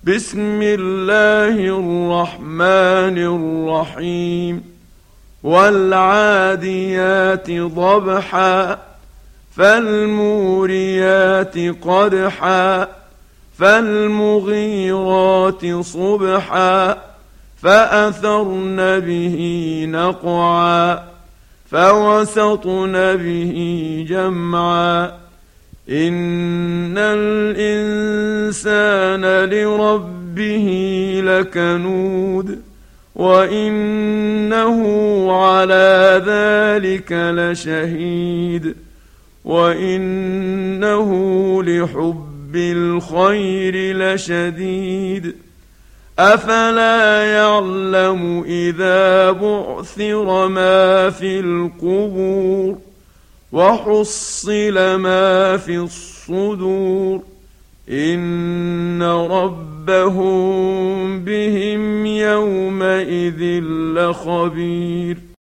بسم الله الرحمن الرحيم والعاديات ضبحا فالموريات قدحا فالمغيرات صبحا فأثرن به نقعا فوسطن به جمعا إن الإنسان لربه لكنود وإنه على ذلك لشهيد وإنه لحب الخير لشديد أفلا يعلم إذا بعثر ما في القبور وحصل ما في الصدور إن ربهم بهم يومئذ لخبير